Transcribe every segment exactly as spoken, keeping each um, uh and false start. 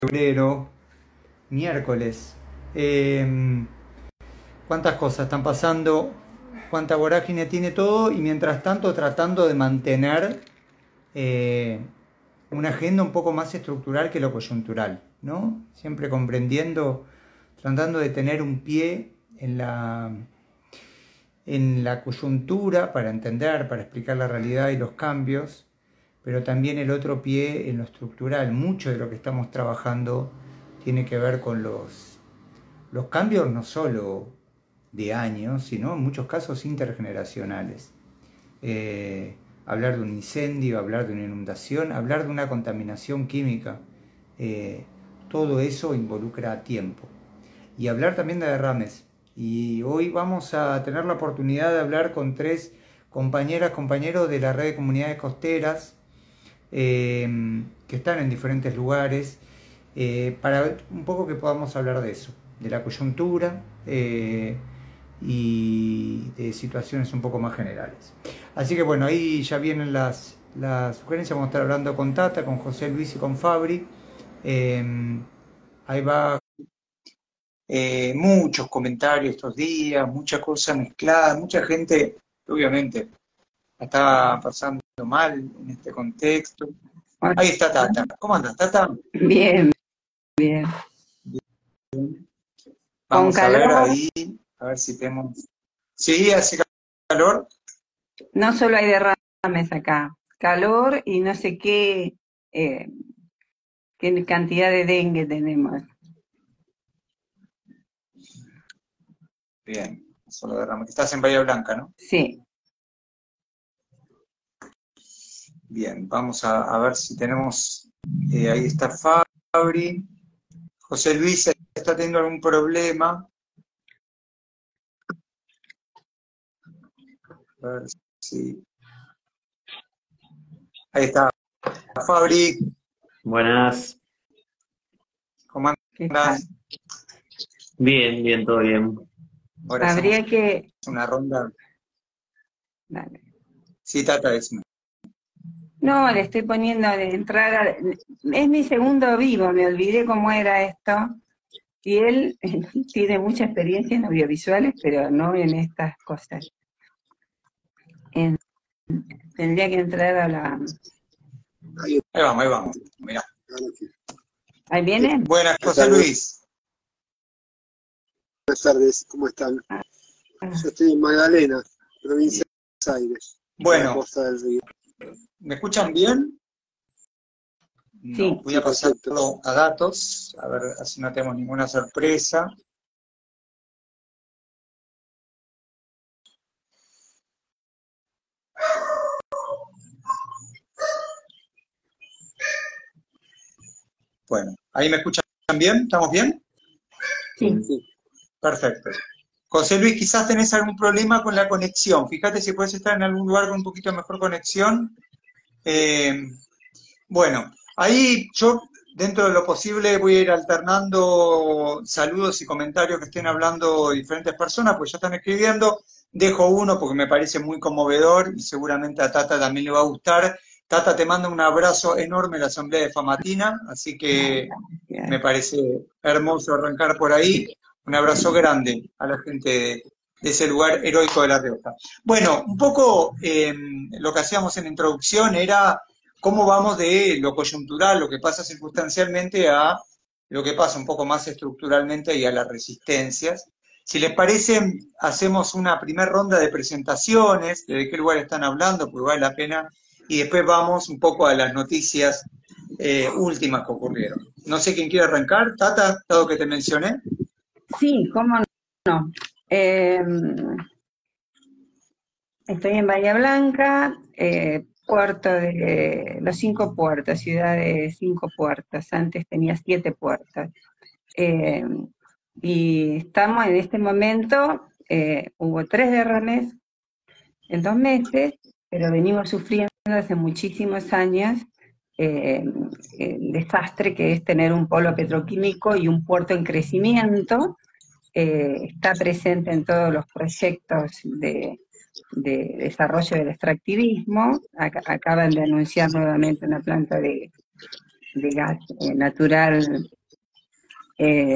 febrero, miércoles. Eh, cuántas cosas están pasando, cuánta vorágine tiene todo y mientras tanto tratando de mantener eh, una agenda un poco más estructural que lo coyuntural, ¿no? Siempre comprendiendo, tratando de tener un pie en la, en la coyuntura para entender, para explicar la realidad y los cambios, pero también el otro pie en lo estructural. Mucho de lo que estamos trabajando tiene que ver con los, los cambios no solo de años, sino en muchos casos intergeneracionales. Eh, hablar de un incendio, hablar de una inundación, hablar de una contaminación química, eh, todo eso involucra tiempo. Y hablar también de derrames. Y hoy vamos a tener la oportunidad de hablar con tres compañeras, compañeros de la red de comunidades costeras, eh, que están en diferentes lugares, eh, para un poco que podamos hablar de eso, de la coyuntura eh, y de situaciones un poco más generales. Así que bueno, ahí ya vienen las, las sugerencias, vamos a estar hablando con Tata, con José Luis y con Fabri. Eh, ahí va eh, muchos comentarios estos días, muchas cosas mezcladas, mucha gente, obviamente, la está pasando mal en este contexto. Ahí está Tata. ¿Cómo andas, Tata? Bien, bien. Vamos Con a ver calor, ahí, a ver si tenemos... Sí, hace calor. no solo hay derrames acá, calor y no sé qué, eh, qué cantidad de dengue tenemos. Bien, solo derrame. Estás en Bahía Blanca, ¿no? Sí. Bien, vamos a, a ver si tenemos... eh, ahí está Fabri. José Luis está teniendo algún problema. A ver si... Ahí está Fabri. Buenas. ¿Cómo ¿Qué tal? andás? Bien, bien, todo bien. Ahora Habría hacemos que... una ronda. Dale. Sí, Tata, es... No, le estoy poniendo de entrada... Es mi segundo vivo, me olvidé cómo era esto. Y él tiene mucha experiencia en audiovisuales, pero no en estas cosas. En- tendría que entrar a la... Ahí vamos, ahí vamos. Mirá. ¿Ahí viene? Buenas, José Luis. Buenas tardes, ¿cómo están? Ah, Yo estoy en Magdalena, provincia de Buenos Aires, en la Bueno, costa del río. ¿me escuchan bien? No, sí. voy a Sí, perfecto. pasarlo a datos, a ver, así no tenemos ninguna sorpresa. Bueno, ¿ahí me escuchan bien? ¿Estamos bien? Sí. Sí. Perfecto. José Luis, quizás tenés algún problema con la conexión. Fíjate si puedes estar en algún lugar con un poquito mejor conexión. Eh, bueno, ahí yo, dentro de lo posible, voy a ir alternando saludos y comentarios que estén hablando diferentes personas, pues ya están escribiendo. Dejo uno porque me parece muy conmovedor y seguramente a Tata también le va a gustar. Tata, te mando un abrazo enorme en la Asamblea de Famatina, así que me parece hermoso arrancar por ahí. Un abrazo grande a la gente de, de ese lugar heroico de La Rioja. Bueno, un poco eh, lo que hacíamos en la introducción era cómo vamos de lo coyuntural, lo que pasa circunstancialmente, a lo que pasa un poco más estructuralmente y a las resistencias. Si les parece, hacemos una primera ronda de presentaciones, de qué lugar están hablando, porque vale la pena, y después vamos un poco a las noticias eh, últimas que ocurrieron. No sé quién quiere arrancar, Tata, dado que te mencioné. Sí, cómo no. Eh, estoy en Bahía Blanca, eh, puerto de los cinco puertos, ciudad de cinco puertos. Antes tenía siete puertos. Eh, y estamos en este momento, eh, hubo tres derrames en dos meses, pero venimos sufriendo hace muchísimos años eh, el desastre que es tener un polo petroquímico y un puerto en crecimiento. Eh, está presente en todos los proyectos de, de desarrollo del extractivismo. Ac- acaban de anunciar nuevamente una planta de, de gas eh, natural eh,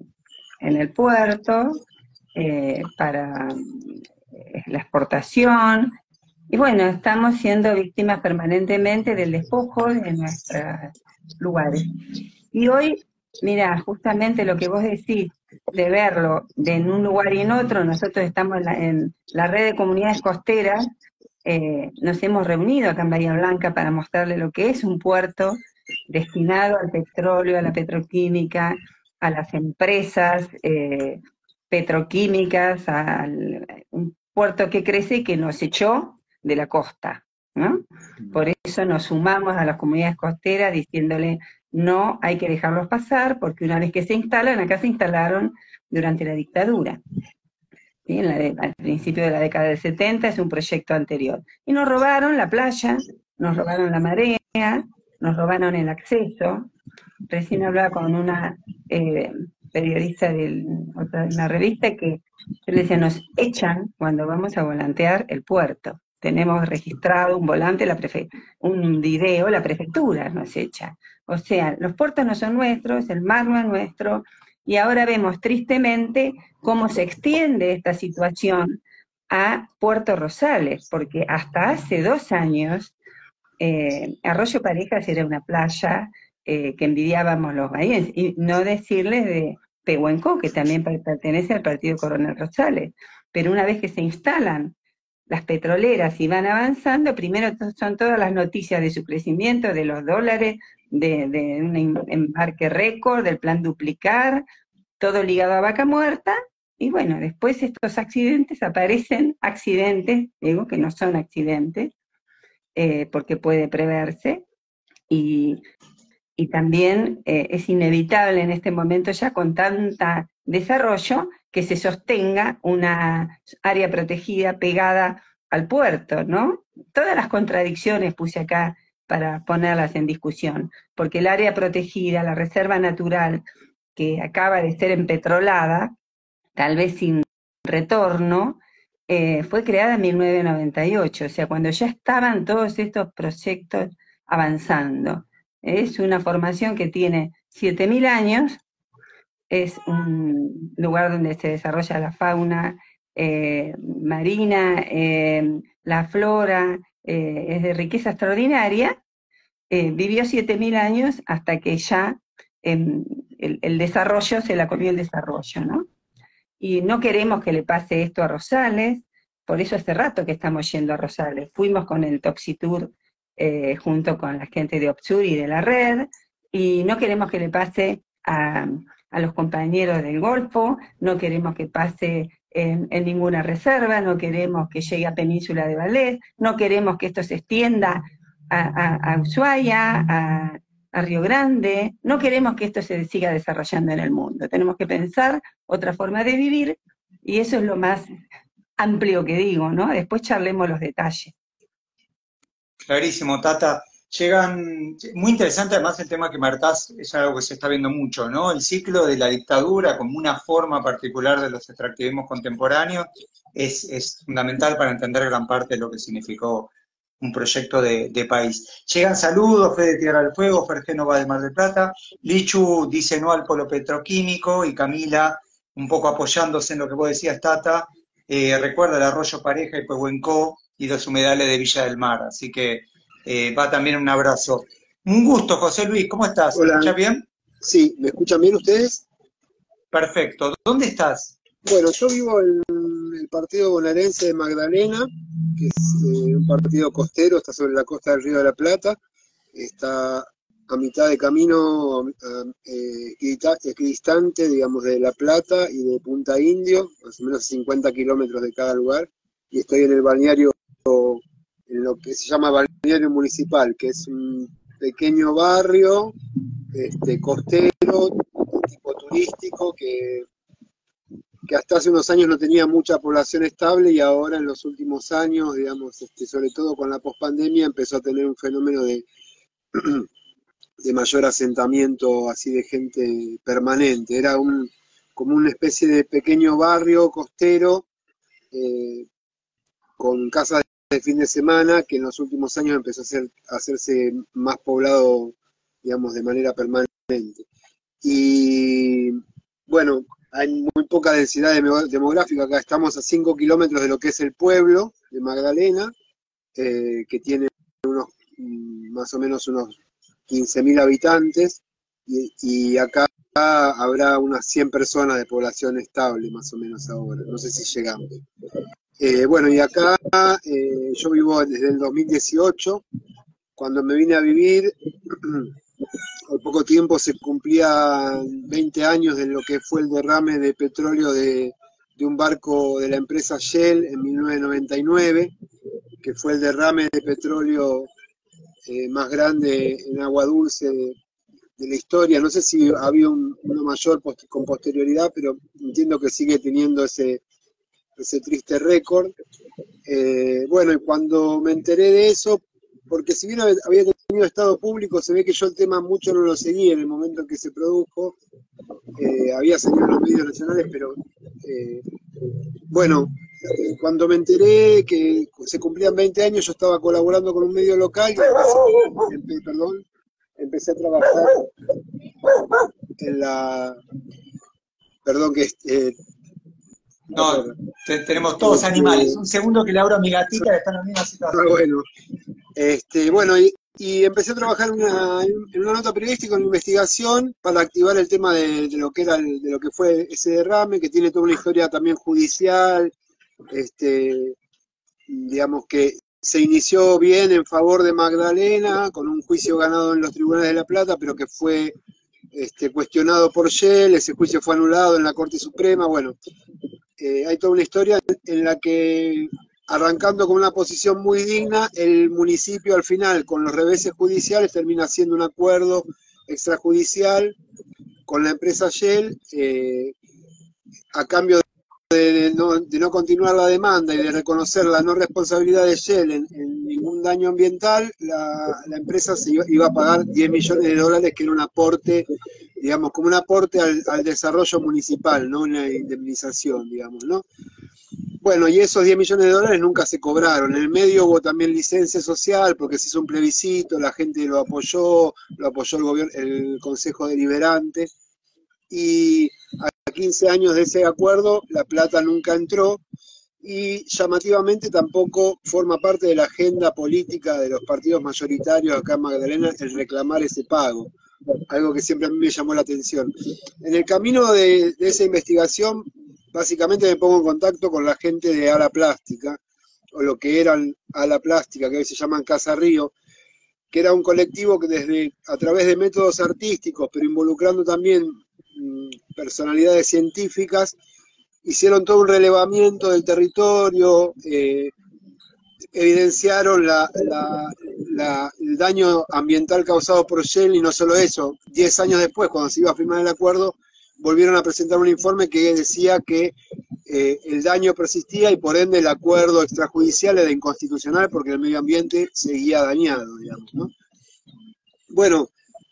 en el puerto eh, para eh, la exportación. Y bueno, estamos siendo víctimas permanentemente del despojo de nuestros lugares. Y hoy, mira, justamente lo que vos decís, de verlo de en un lugar y en otro, nosotros estamos en la, en la red de comunidades costeras, eh, nos hemos reunido acá en Bahía Blanca para mostrarle lo que es un puerto destinado al petróleo, a la petroquímica, a las empresas eh, petroquímicas, al, un puerto que crece y que nos echó de la costa, ¿no? Por eso nos sumamos a las comunidades costeras diciéndole no hay que dejarlos pasar, porque una vez que se instalan, acá se instalaron durante la dictadura. ¿Sí? En la de, al principio de la década del setenta, es un proyecto anterior. Y nos robaron la playa, nos robaron la marea, nos robaron el acceso. Recién hablaba con una eh, periodista de una revista que yo le decía, nos echan cuando vamos a volantear el puerto. Tenemos registrado un volante, la prefe un video, la prefectura nos echa. O sea, los puertos no son nuestros, el mar no es nuestro, y ahora vemos tristemente cómo se extiende esta situación a Puerto Rosales, porque hasta hace dos años eh, Arroyo Parejas era una playa eh, que envidiábamos los bahienses, y no decirles de Pehuenco, que también pertenece al partido Coronel Rosales, pero una vez que se instalan las petroleras y van avanzando, primero son todas las noticias de su crecimiento, de los dólares, de, de un embarque récord, del plan duplicar, todo ligado a Vaca Muerta, y bueno, después estos accidentes aparecen, accidentes, digo que no son accidentes, eh, porque puede preverse, y, y también eh, es inevitable en este momento ya con tanta desarrollo que se sostenga una área protegida pegada al puerto, ¿no? Todas las contradicciones puse acá para ponerlas en discusión, porque el área protegida, la reserva natural que acaba de ser empetrolada, tal vez sin retorno, eh, fue creada en mil novecientos noventa y ocho, o sea, cuando ya estaban todos estos proyectos avanzando. Es una formación que tiene siete mil años, es un lugar donde se desarrolla la fauna eh, marina, eh, la flora, eh, es de riqueza extraordinaria, eh, vivió siete mil años hasta que ya eh, el, el desarrollo se la comió el desarrollo, ¿no? Y no queremos que le pase esto a Rosales, por eso hace rato que estamos yendo a Rosales. Fuimos con el Toxitour eh, junto con la gente de OPSUR y de la red, y no queremos que le pase a, a los compañeros del Golfo, no queremos que pase en, en ninguna reserva, no queremos que llegue a Península de Vallés, no queremos que esto se extienda a, a, a Ushuaia, a, a Río Grande, no queremos que esto se siga desarrollando en el mundo. Tenemos que pensar otra forma de vivir, y eso es lo más amplio que digo, ¿no? Después charlemos los detalles. Clarísimo, Tata. Llegan, muy interesante además el tema que marcás, es algo que se está viendo mucho, ¿no? El ciclo de la dictadura como una forma particular de los extractivismos contemporáneos es, es fundamental para entender gran parte de lo que significó un proyecto de, de país. Llegan saludos, Fede Tierra del Fuego, Fer Génova de Mar del Plata, Lichu dice no al polo petroquímico, y Camila, un poco apoyándose en lo que vos decías, Tata, eh, recuerda el Arroyo Pareja y Pehuenco y los humedales de Villa del Mar, así que eh, va también un abrazo. Un gusto, José Luis, ¿cómo estás? ¿Me Hola. escuchás bien? Sí, ¿me escuchan bien ustedes? Perfecto. ¿Dónde estás? Bueno, yo vivo en el partido bonaerense de Magdalena, que es eh, un partido costero, está sobre la costa del Río de la Plata, está a mitad de camino eh, equidistante, digamos, de La Plata y de Punta Indio, más o menos cincuenta kilómetros de cada lugar, y estoy en el balneario, en lo que se llama balneario municipal, que es un pequeño barrio este, costero, tipo turístico, que que hasta hace unos años no tenía mucha población estable, y ahora en los últimos años, digamos, este, sobre todo con la pospandemia, empezó a tener un fenómeno de, de mayor asentamiento así de gente permanente. Era un, como una especie de pequeño barrio costero eh, con casas de fin de semana, que en los últimos años empezó a, ser, a hacerse más poblado digamos, de manera permanente. Y bueno, hay muy poca densidad demográfica acá, estamos a cinco kilómetros de lo que es el pueblo de Magdalena, eh, que tiene unos, más o menos unos quince mil habitantes, y, y acá habrá unas cien personas de población estable, más o menos ahora, no sé si llegamos. Eh, bueno, y acá eh, yo vivo desde el dos mil dieciocho, cuando me vine a vivir, al poco tiempo se cumplían veinte años de lo que fue el derrame de petróleo de, de un barco de la empresa Shell en mil novecientos noventa y nueve, que fue el derrame de petróleo eh, más grande en agua dulce de, de la historia. No sé si había un, uno mayor post, con posterioridad, pero entiendo que sigue teniendo ese, ese triste récord. Eh, bueno, y cuando me enteré de eso, porque si bien había tenido estado público, se ve que yo el tema mucho no lo seguí en el momento en que se produjo. Eh, había salido en los medios nacionales, pero eh, bueno, cuando me enteré que se cumplían veinte años, yo estaba colaborando con un medio local y empecé, perdón, empecé a trabajar en la... Perdón que... Eh, no, te, tenemos todos este, animales. Un segundo que le abro a mi gatita, que está en la misma situación. Ah, bueno. Este, bueno, y, y empecé a trabajar en una, en una nota periodística, en una investigación, para activar el tema de, de lo que era el, de lo que fue ese derrame, que tiene toda una historia también judicial, este, digamos que se inició bien en favor de Magdalena, con un juicio ganado en los tribunales de La Plata, pero que fue este, cuestionado por Shell, ese juicio fue anulado en la Corte Suprema. Bueno, eh, hay toda una historia en la que, arrancando con una posición muy digna, el municipio al final, con los reveses judiciales, termina haciendo un acuerdo extrajudicial con la empresa Shell, eh, a cambio de De, de, no, de no continuar la demanda y de reconocer la no responsabilidad de Shell en, en ningún daño ambiental, la, la empresa se iba, iba a pagar diez millones de dólares, que era un aporte, digamos, como un aporte al, al desarrollo municipal, no una indemnización, digamos, ¿no? Bueno, y esos diez millones de dólares nunca se cobraron. En el medio hubo también licencia social, porque se hizo un plebiscito, la gente lo apoyó, lo apoyó el gobierno, el Consejo Deliberante, y a quince años de ese acuerdo, La Plata nunca entró, y llamativamente tampoco forma parte de la agenda política de los partidos mayoritarios acá en Magdalena el reclamar ese pago, algo que siempre a mí me llamó la atención. En el camino de, de esa investigación, básicamente me pongo en contacto con la gente de Ala Plástica, o lo que eran Ala Plástica, que hoy se llaman Casa Río, que era un colectivo que desde, a través de métodos artísticos, pero involucrando también personalidades científicas, hicieron todo un relevamiento del territorio, eh, evidenciaron la, la, la, el daño ambiental causado por Shell, y no solo eso, diez años después, cuando se iba a firmar el acuerdo, volvieron a presentar un informe que decía que eh, el daño persistía y por ende el acuerdo extrajudicial era inconstitucional porque el medio ambiente seguía dañado, digamos, ¿no? Bueno,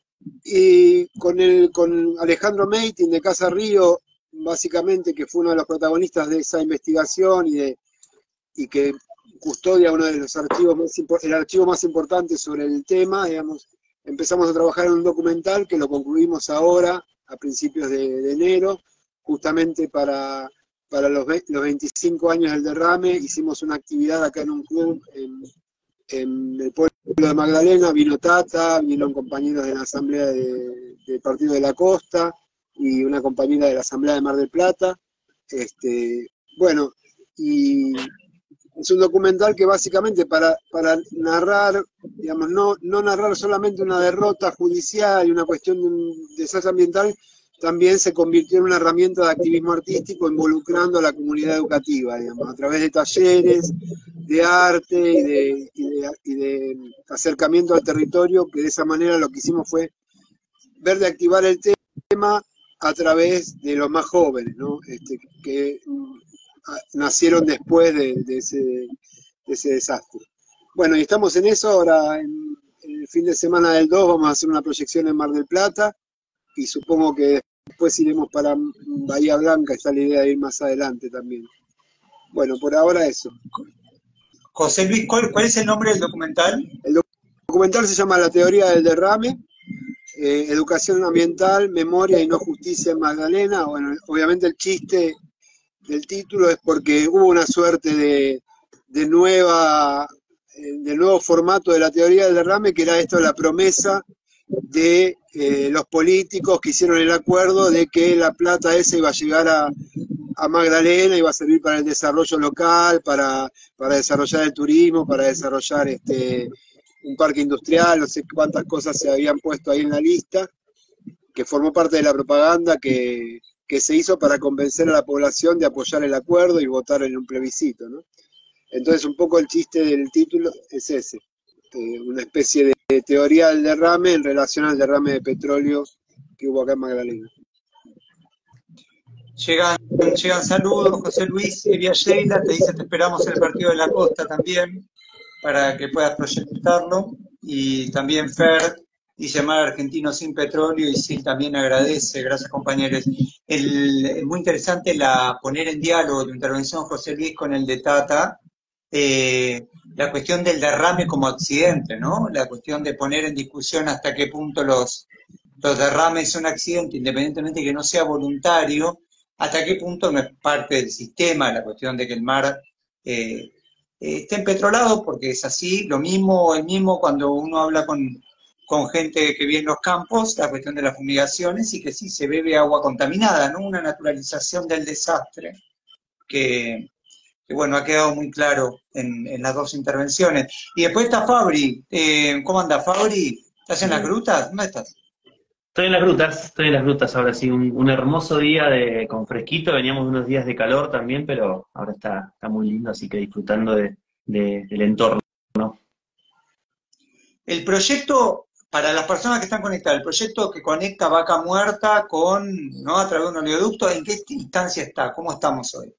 y con, el, con Alejandro Meitin de Casa Río, básicamente, que fue uno de los protagonistas de esa investigación y, de, y que custodia uno de los archivos más, el archivo más importante sobre el tema, digamos, empezamos a trabajar en un documental que lo concluimos ahora, a principios de, de enero, justamente para, para los, los veinticinco años del derrame. Hicimos una actividad acá en un club en, en el pueblo de Magdalena, vino Tata, vinieron compañeros de la Asamblea de, del Partido de la Costa y una compañera de la Asamblea de Mar del Plata. Este, bueno, y es un documental que básicamente para, para narrar, digamos, no, no narrar solamente una derrota judicial y una cuestión de un desastre ambiental, también se convirtió en una herramienta de activismo artístico involucrando a la comunidad educativa, digamos, a través de talleres, de arte y de, y de, y de acercamiento al territorio, que de esa manera lo que hicimos fue ver de activar el tema a través de los más jóvenes, ¿no? Este, que nacieron después de, de, ese, de ese desastre. Bueno, y estamos en eso, ahora en, en el fin de semana del dos vamos a hacer una proyección en Mar del Plata, y supongo que después iremos para Bahía Blanca, está la idea de ir más adelante también. Bueno, por ahora eso. José Luis, ¿cuál, cuál es el nombre del documental? El documental se llama La teoría del derrame, eh, educación ambiental, memoria y no justicia en Magdalena. Bueno, obviamente el chiste del título es porque hubo una suerte de, de nueva, de nuevo formato de la teoría del derrame, que era esto, la promesa de eh, los políticos que hicieron el acuerdo de que la plata esa iba a llegar a, a Magdalena, iba a servir para el desarrollo local, para, para desarrollar el turismo, para desarrollar este, un parque industrial, no sé cuántas cosas se habían puesto ahí en la lista, que formó parte de la propaganda que, que se hizo para convencer a la población de apoyar el acuerdo y votar en un plebiscito, ¿no? Entonces un poco el chiste del título es ese, eh, una especie de de teoría del derrame en relación al derrame de petróleo que hubo acá en Magdalena. Llegan, llegan saludos, José Luis, Elia Sheila, te dice te esperamos en el partido de la costa también, para que puedas proyectarlo, y también Fer dice Mar Argentino sin petróleo, y sí, también agradece, gracias compañeros. El, es muy interesante la poner en diálogo tu intervención, José Luis, con el de Tata, Eh, la cuestión del derrame como accidente, ¿no? La cuestión de poner en discusión hasta qué punto los, los derrames son accidentes, independientemente de que no sea voluntario, hasta qué punto no es parte del sistema, la cuestión de que el mar eh, eh, esté empetrolado, porque es así, lo mismo, el mismo cuando uno habla con, con gente que vive en los campos, la cuestión de las fumigaciones, y que sí se bebe agua contaminada, ¿no? Una naturalización del desastre que... que bueno, ha quedado muy claro en, en las dos intervenciones. Y después está Fabri. Eh, ¿Cómo anda, Fabri? ¿Estás en las grutas? ¿Dónde estás? Estoy en las grutas, estoy en las grutas ahora sí, un, un hermoso día de, con fresquito, veníamos de unos días de calor también, pero ahora está, está muy lindo, así que disfrutando de, de, del entorno, ¿no? El proyecto, para las personas que están conectadas, el proyecto que conecta Vaca Muerta con, ¿no? A través de un oleoducto, ¿en qué instancia está? ¿Cómo estamos hoy?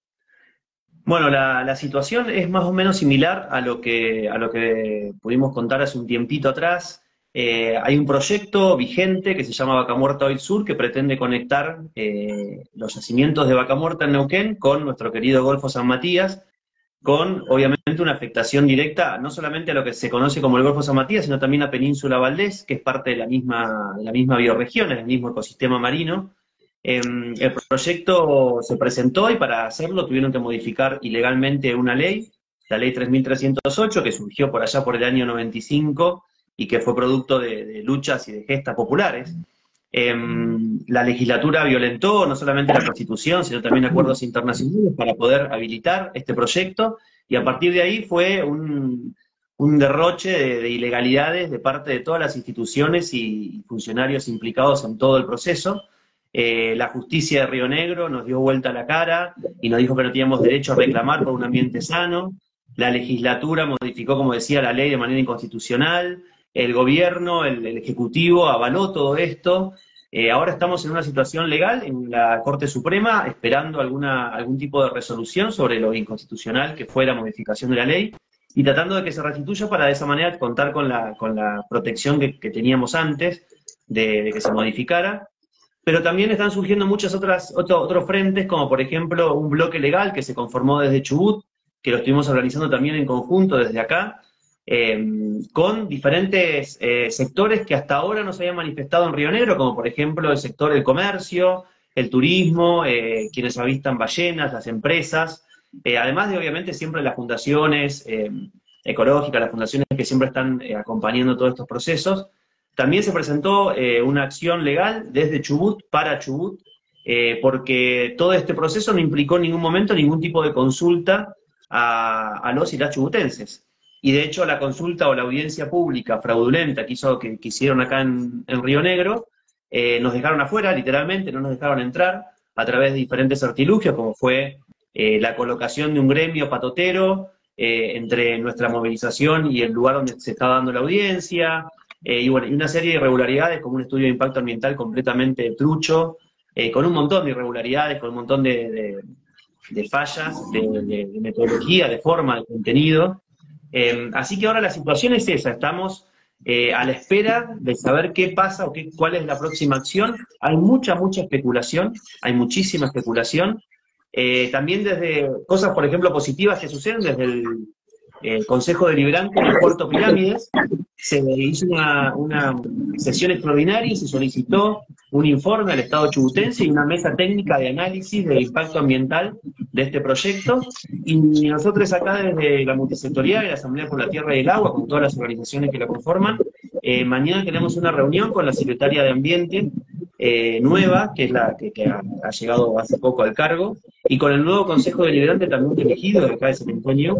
Bueno, la, la situación es más o menos similar a lo que, a lo que pudimos contar hace un tiempito atrás. Eh, hay un proyecto vigente que se llama Vaca Muerta Oil Sur que pretende conectar eh, los yacimientos de Vaca Muerta en Neuquén con nuestro querido Golfo San Matías, con obviamente una afectación directa no solamente a lo que se conoce como el Golfo San Matías, sino también a Península Valdés, que es parte de la misma, de la misma bioregión, es el mismo ecosistema marino. Eh, el proyecto se presentó y para hacerlo tuvieron que modificar ilegalmente una ley, la ley tres mil trescientos ocho, que surgió por allá por el año noventa y cinco y que fue producto de, de luchas y de gestas populares. Eh, la legislatura violentó no solamente la Constitución, sino también acuerdos internacionales para poder habilitar este proyecto, y a partir de ahí fue un, un derroche de, de ilegalidades de parte de todas las instituciones y funcionarios implicados en todo el proceso. Eh, la justicia de Río Negro nos dio vuelta a la cara y nos dijo que no teníamos derecho a reclamar por un ambiente sano. La legislatura modificó, como decía, la ley de manera inconstitucional. El gobierno, el, el ejecutivo avaló todo esto. Eh, ahora estamos en una situación legal en la Corte Suprema esperando alguna, algún tipo de resolución sobre lo inconstitucional que fue la modificación de la ley y tratando de que se restituya para de esa manera contar con la, con la protección que, que teníamos antes de, de que se modificara. Pero también están surgiendo muchos otras, otro, otros frentes, como por ejemplo un bloque legal que se conformó desde Chubut, que lo estuvimos organizando también en conjunto desde acá, eh, con diferentes eh, sectores que hasta ahora no se habían manifestado en Río Negro, como por ejemplo el sector del comercio, el turismo, eh, quienes avistan ballenas, las empresas, eh, además de obviamente siempre las fundaciones eh, ecológicas, las fundaciones que siempre están eh, acompañando todos estos procesos. También se presentó eh, una acción legal desde Chubut para Chubut, eh, porque todo este proceso no implicó en ningún momento ningún tipo de consulta a, a los y las chubutenses. Y de hecho la consulta o la audiencia pública fraudulenta que, hizo, que, que hicieron acá en, en Río Negro, eh, nos dejaron afuera, literalmente, no nos dejaron entrar a través de diferentes artilugios, como fue eh, la colocación de un gremio patotero eh, entre nuestra movilización y el lugar donde se estaba dando la audiencia. Eh, y bueno, y una serie de irregularidades, como un estudio de impacto ambiental completamente trucho, eh, con un montón de irregularidades, con un montón de, de, de fallas, de, de, de metodología, de forma, de contenido. Eh, así que ahora la situación es esa, estamos eh, a la espera de saber qué pasa o qué, cuál es la próxima acción. Hay mucha, mucha especulación, hay muchísima especulación. Eh, también desde cosas, por ejemplo, positivas que suceden desde el eh, Consejo Deliberante en Puerto Pirámides, se hizo una, una sesión extraordinaria y se solicitó un informe al Estado chubutense y una mesa técnica de análisis del impacto ambiental de este proyecto, y nosotros acá desde la multisectorial y la Asamblea por la Tierra y el Agua, con todas las organizaciones que la conforman, eh, mañana tenemos una reunión con la Secretaria de Ambiente, eh, nueva, que es la que, que ha, ha llegado hace poco al cargo, y con el nuevo Consejo Deliberante también elegido de acá de San Antonio,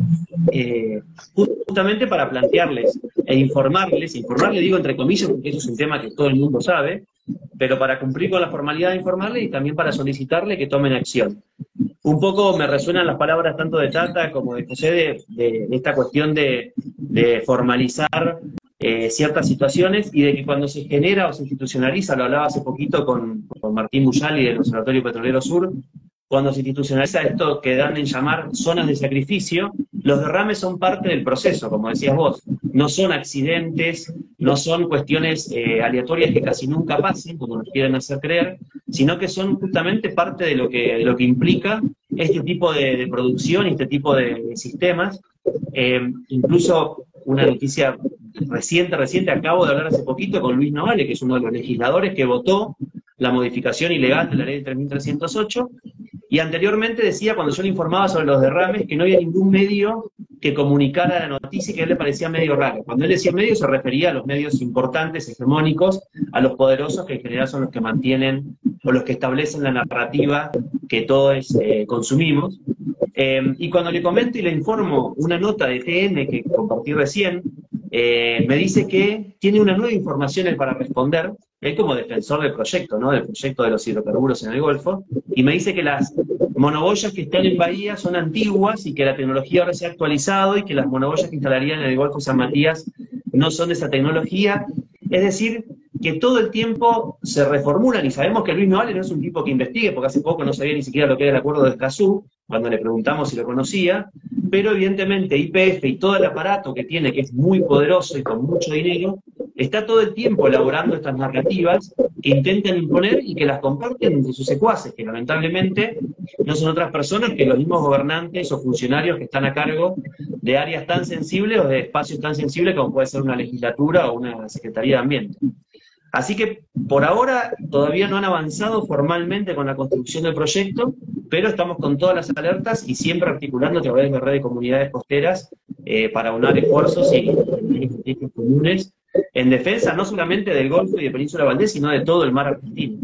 eh, justamente para plantearles e informarles, informarles digo entre comillas porque eso es un tema que todo el mundo sabe, pero para cumplir con la formalidad de informarle y también para solicitarle que tomen acción. Un poco me resuenan las palabras tanto de Tata como de José de, de, de esta cuestión de, de formalizar eh, ciertas situaciones y de que cuando se genera o se institucionaliza, lo hablaba hace poquito con, con Martín Buyali del Observatorio Petrolero Sur, cuando se institucionaliza esto que dan en llamar zonas de sacrificio, los derrames son parte del proceso, como decías vos. No son accidentes, no son cuestiones eh, aleatorias que casi nunca pasen, como nos quieren hacer creer, sino que son justamente parte de lo que, de lo que implica este tipo de, de producción y este tipo de, de sistemas. Eh, incluso una noticia reciente, reciente, acabo de hablar hace poquito con Luis Novale, que es uno de los legisladores que votó la modificación ilegal de la ley de tres mil trescientos ocho, y anteriormente decía, cuando yo le informaba sobre los derrames, que no había ningún medio que comunicara la noticia y que a él le parecía medio raro. Cuando él decía medio, se refería a los medios importantes, hegemónicos, a los poderosos, que en general son los que mantienen o los que establecen la narrativa que todos eh, consumimos. Eh, y cuando le comento y le informo una nota de T N que compartí recién, eh, me dice que tiene una nueva información él para responder, él como defensor del proyecto, ¿no? Del proyecto de los hidrocarburos en el Golfo, y me dice que las monoboyas que están en Bahía son antiguas y que la tecnología ahora se ha actualizado y que las monoboyas que instalarían en el Golfo San Matías no son de esa tecnología. Es decir, que todo el tiempo se reformulan, y sabemos que Luis Novale no es un tipo que investigue, porque hace poco no sabía ni siquiera lo que era el acuerdo de Escazú, cuando le preguntamos si lo conocía, pero evidentemente Y P F y todo el aparato que tiene, que es muy poderoso y con mucho dinero, está todo el tiempo elaborando estas narrativas que intentan imponer y que las comparten entre sus secuaces, que lamentablemente no son otras personas que los mismos gobernantes o funcionarios que están a cargo de áreas tan sensibles o de espacios tan sensibles como puede ser una legislatura o una Secretaría de Ambiente. Así que por ahora todavía no han avanzado formalmente con la construcción del proyecto, pero estamos con todas las alertas y siempre articulando a través de la red de comunidades costeras eh, para unar esfuerzos y estrategias comunes en defensa no solamente del Golfo y de Península Valdés, sino de todo el mar argentino.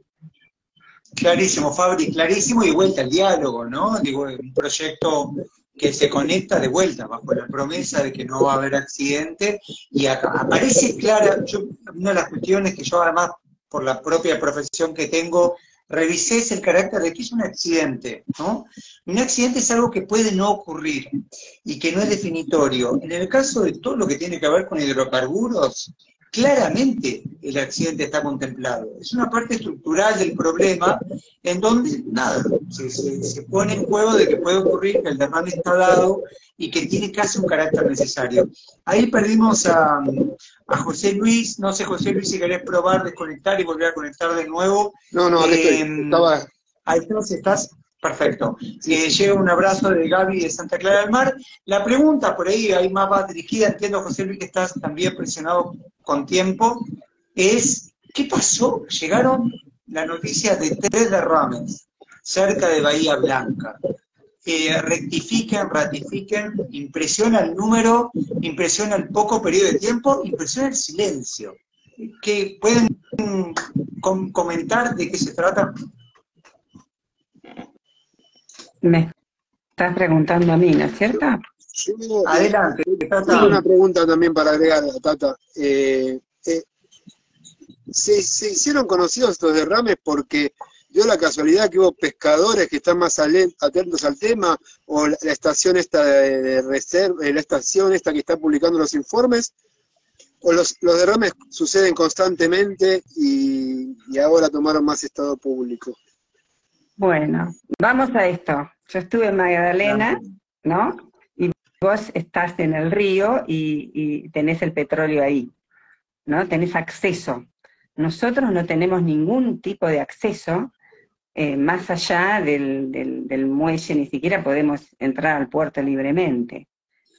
Clarísimo, Fabri, clarísimo, y vuelta al diálogo, ¿no? Digo, un proyecto que se conecta de vuelta bajo la promesa de que no va a haber accidente, y acá aparece clara, yo, una de las cuestiones que yo además, por la propia profesión que tengo, revisé es el carácter de que es un accidente, ¿no? Un accidente es algo que puede no ocurrir y que no es definitorio. En el caso de todo lo que tiene que ver con hidrocarburos, claramente el accidente está contemplado. Es una parte estructural del problema en donde, nada, se, se, se pone en juego de que puede ocurrir, que el derrame está dado y que tiene casi un carácter necesario. Ahí perdimos a, a José Luis. No sé, José Luis, si querés probar desconectar y volver a conectar de nuevo. No, no, aquí eh, estoy. Estaba... Ahí estás, estás. Perfecto. Eh, llega un abrazo de Gaby de Santa Clara del Mar. La pregunta por ahí, ahí más va dirigida, entiendo, José Luis, que estás también presionado con tiempo, es, ¿qué pasó? Llegaron la noticia de tres derrames cerca de Bahía Blanca. Eh, rectifiquen, ratifiquen, impresiona el número, impresiona el poco periodo de tiempo, impresiona el silencio. ¿Qué pueden com comentar de qué se trata? Me estás preguntando a mí, ¿no es cierto? Yo, Adelante, eh, tengo una pregunta también para agregar, Tata. Eh, eh, ¿se, ¿Se hicieron conocidos estos derrames porque dio la casualidad que hubo pescadores que están más atentos al tema, o la, la estación esta de, de reserva, la estación esta que está publicando los informes, o los, los derrames suceden constantemente y, y ahora tomaron más estado público? Bueno, vamos a esto. Yo estuve en Magdalena, ¿no? Y vos estás en el río y, y tenés el petróleo ahí, ¿no? Tenés acceso. Nosotros no tenemos ningún tipo de acceso eh, más allá del, del, del muelle, ni siquiera podemos entrar al puerto libremente.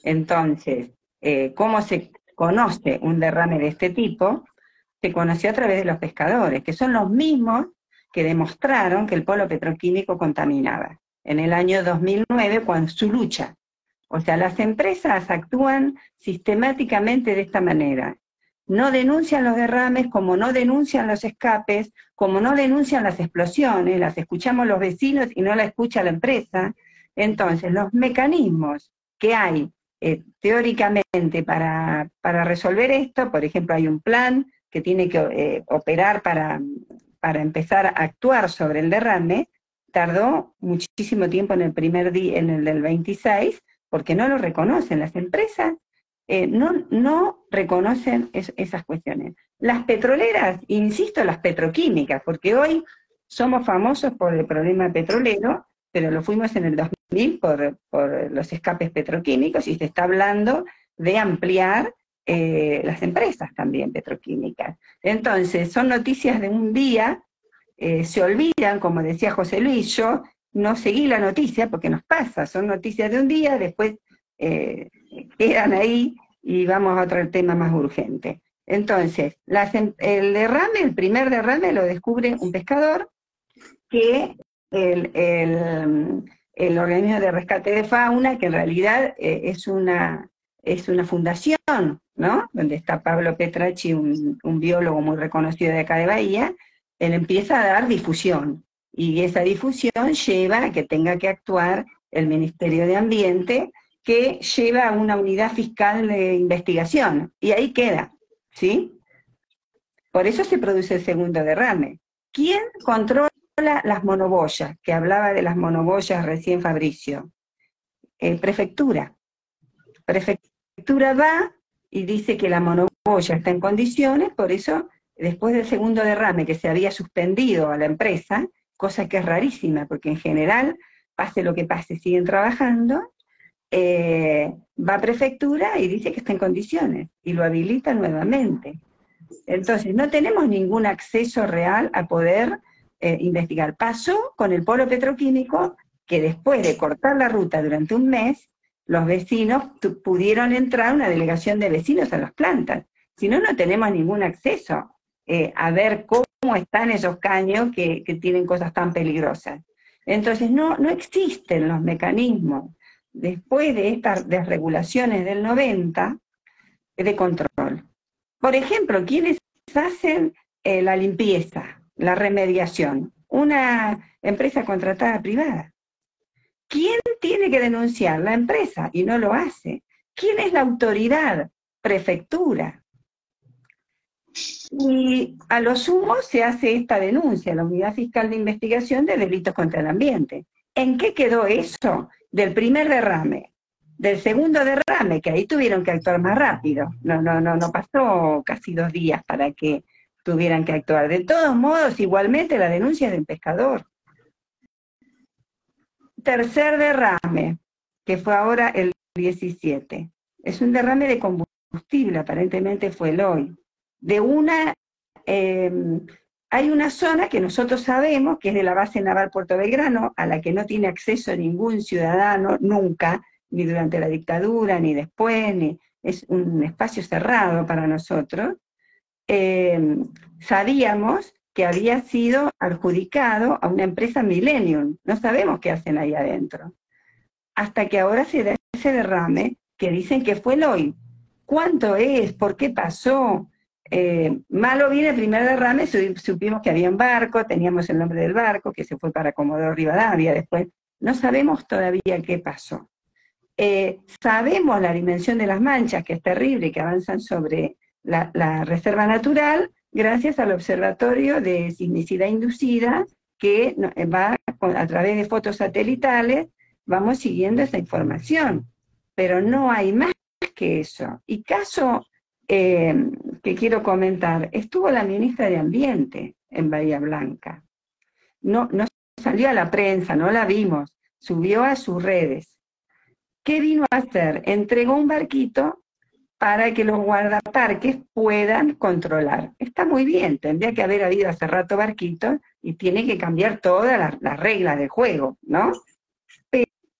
Entonces, eh, ¿cómo se conoce un derrame de este tipo? Se conoció a través de los pescadores, que son los mismos que demostraron que el polo petroquímico contaminaba en el año dos mil nueve con su lucha. O sea, las empresas actúan sistemáticamente de esta manera. No denuncian los derrames, como no denuncian los escapes, como no denuncian las explosiones, las escuchamos los vecinos y no la escucha la empresa. Entonces, los mecanismos que hay eh, teóricamente para, para resolver esto, por ejemplo, hay un plan que tiene que eh, operar para, para empezar a actuar sobre el derrame, tardó muchísimo tiempo en el primer día, en el del veintiséis, porque no lo reconocen. Las empresas eh, no, no reconocen es, esas cuestiones. Las petroleras, insisto, las petroquímicas, porque hoy somos famosos por el problema petrolero, pero lo fuimos en el dos mil por, por los escapes petroquímicos, y se está hablando de ampliar eh, las empresas también petroquímicas. Entonces, son noticias de un día, eh, se olvidan, como decía José Luis, yo no seguí la noticia porque nos pasa, son noticias de un día, después eh, quedan ahí y vamos a otro tema más urgente. Entonces, las, el derrame, el primer derrame lo descubre un pescador que el, el, el organismo de rescate de fauna, que en realidad eh, es, una, es una fundación, ¿no? Donde está Pablo Petracci, un, un biólogo muy reconocido de acá de Bahía, él empieza a dar difusión. Y esa difusión lleva a que tenga que actuar el Ministerio de Ambiente, que lleva a una unidad fiscal de investigación, y ahí queda, ¿sí? Por eso se produce el segundo derrame. ¿Quién controla las monoboyas? Que hablaba de las monoboyas recién Fabricio. Eh, prefectura. Prefectura va y dice que la monoboya está en condiciones, por eso, después del segundo derrame que se había suspendido a la empresa, cosa que es rarísima, porque en general, pase lo que pase, siguen trabajando, eh, va a prefectura y dice que está en condiciones, y lo habilita nuevamente. Entonces, no tenemos ningún acceso real a poder eh, investigar. Pasó con el polo petroquímico, que después de cortar la ruta durante un mes, los vecinos pudieron entrar a una delegación de vecinos a las plantas. Si no, no tenemos ningún acceso eh, a ver cómo cómo están esos caños que, que tienen cosas tan peligrosas. Entonces, no, no existen los mecanismos, después de estas desregulaciones del noventa, de control. Por ejemplo, ¿quiénes hacen eh, la limpieza, la remediación? Una empresa contratada privada. ¿Quién tiene que denunciar? La empresa, y no lo hace. ¿Quién es la autoridad? Prefectura. Y a lo sumo se hace esta denuncia, la Unidad Fiscal de Investigación de Delitos contra el Ambiente. ¿En qué quedó eso? Del primer derrame, del segundo derrame, que ahí tuvieron que actuar más rápido. No, no, no, no pasó casi dos días para que tuvieran que actuar. De todos modos, igualmente la denuncia es del pescador. Tercer derrame, que fue ahora el diecisiete. Es un derrame de combustible, aparentemente fue el hoy. De una, eh, hay una zona que nosotros sabemos que es de la base naval Puerto Belgrano, a la que no tiene acceso ningún ciudadano nunca, ni durante la dictadura, ni después, ni, es un espacio cerrado para nosotros. Eh, sabíamos que había sido adjudicado a una empresa Millennium, no sabemos qué hacen ahí adentro. Hasta que ahora se da ese derrame, que dicen que fue el hoy. ¿Cuánto es? ¿Por qué pasó? Eh, malo viene el primer derrame, supimos que había un barco, teníamos el nombre del barco, que se fue para Comodoro Rivadavia, después no sabemos todavía qué pasó. Eh, sabemos la dimensión de las manchas, que es terrible, que avanzan sobre la, la reserva natural, gracias al Observatorio de Sismicidad Inducida, que va a través de fotos satelitales, vamos siguiendo esa información, pero no hay más que eso. Y caso Eh, que quiero comentar, estuvo la ministra de Ambiente en Bahía Blanca. No, no salió a la prensa, no la vimos, subió a sus redes. ¿Qué vino a hacer? Entregó un barquito para que los guardaparques puedan controlar. Está muy bien, tendría que haber habido hace rato barquitos y tiene que cambiar todas las, las reglas del juego, ¿no?